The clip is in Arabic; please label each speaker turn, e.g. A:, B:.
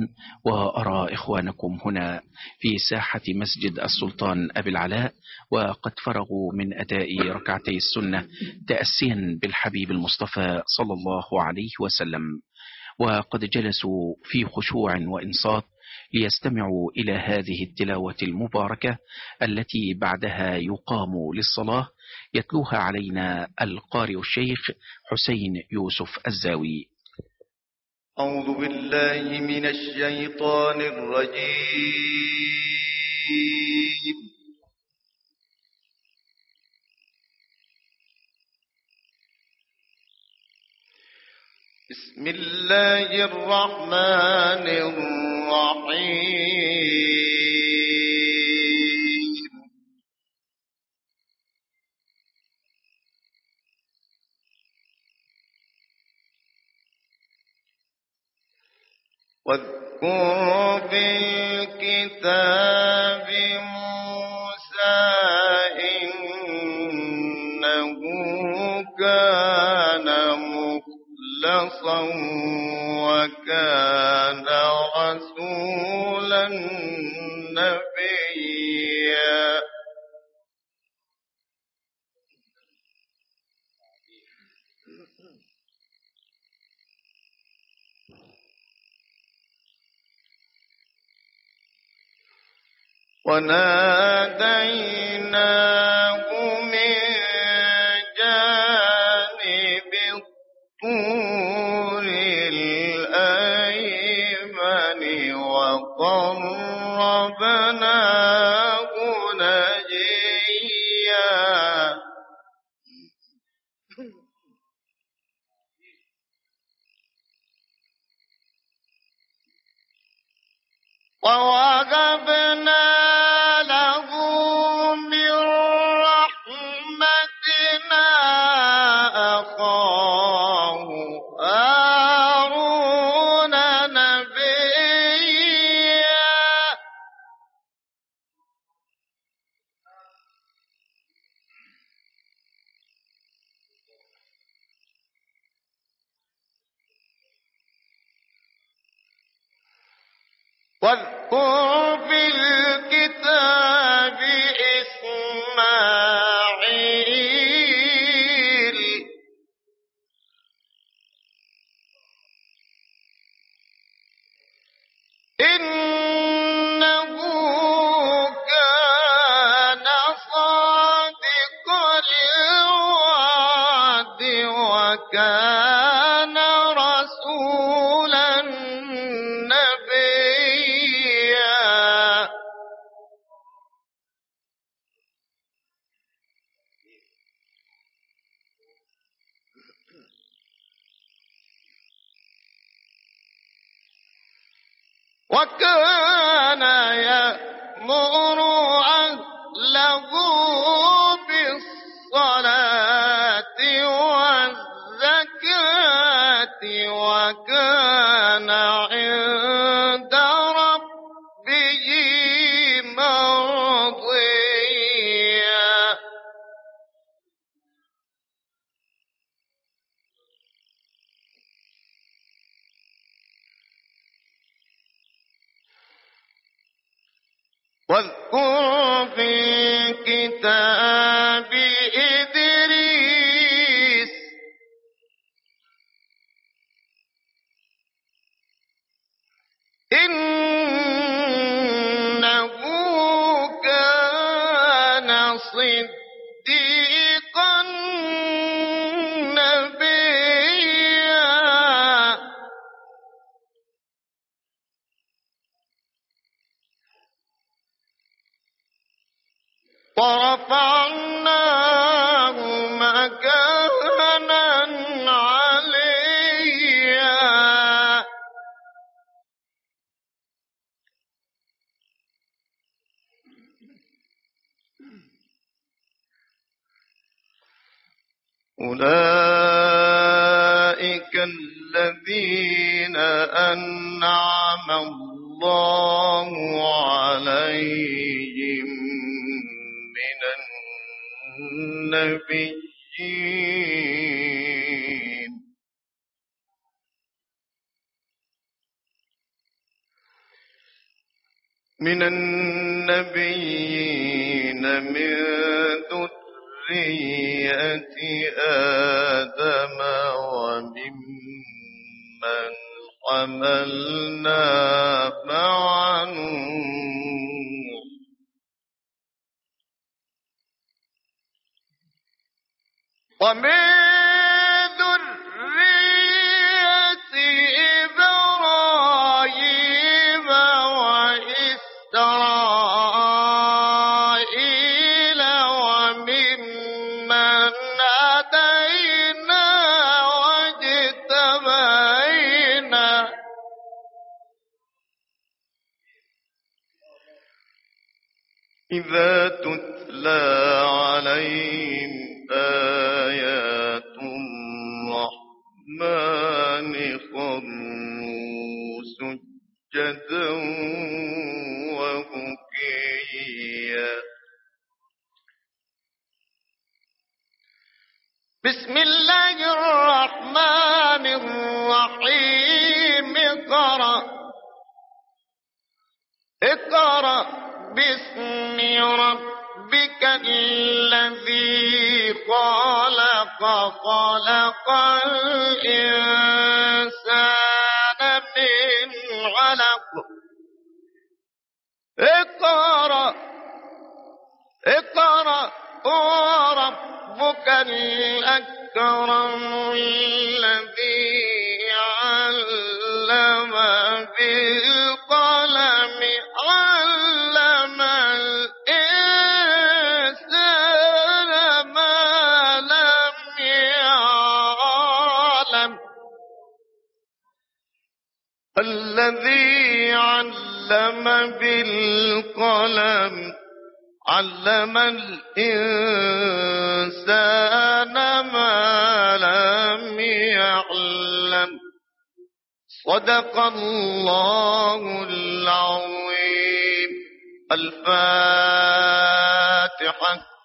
A: وأرى إخوانكم هنا في ساحة مسجد السلطان أبي العلاء وقد فرغوا من أداء ركعتي السنة تأسيا بالحبيب المصطفى صلى الله عليه وسلم، وقد جلسوا في خشوع وإنصات ليستمعوا إلى هذه التلاوة المباركة التي بعدها يقام للصلاة يتلوها علينا القارئ الشيخ حسين يوسف الزاوي.
B: أعوذ بالله من الشيطان الرجيم. بسم الله الرحمن الرحيم. واذكر في الكتاب موسى إنه كان مخلصا وكان رسولا نبيا. وناديناه من جانب الطور الأيمن وقربناه نجيا. ووهبنا له من رحمتنا أخاه هارون نبيا. واذكر في الكتاب إسماعيل إنه كان صادق الوعد وكان رسولا نبيا. وكان يأمر أهله بالصلاة والزكاة وكان عند ربه مرضيا. واذكر في الكتاب إدريس إنه كان صديقا نبيا. ورفعناه مكانا عليا. أولئك الذين أنعم الله عليهم من النبيين من النبيين من ذرية آدم وممن حملنا مع نوح ومن ذرية إبراهيم وإسرائيل وممن هدينا واجتبينا إذا تتلى عليهم آيات الرحمن خروا سجدا وبكيا بسم الله الرحمن الرحيم اقرأ باسم ربك الذي خلق الإنسان من علق اقرأ وربك الأكرم الذي علم بالقلم علم الإنسان ما لم يعلم الذي علم بالقلم علم الإنسان ما لم يعلم صدق الله العظيم. الفاتحة.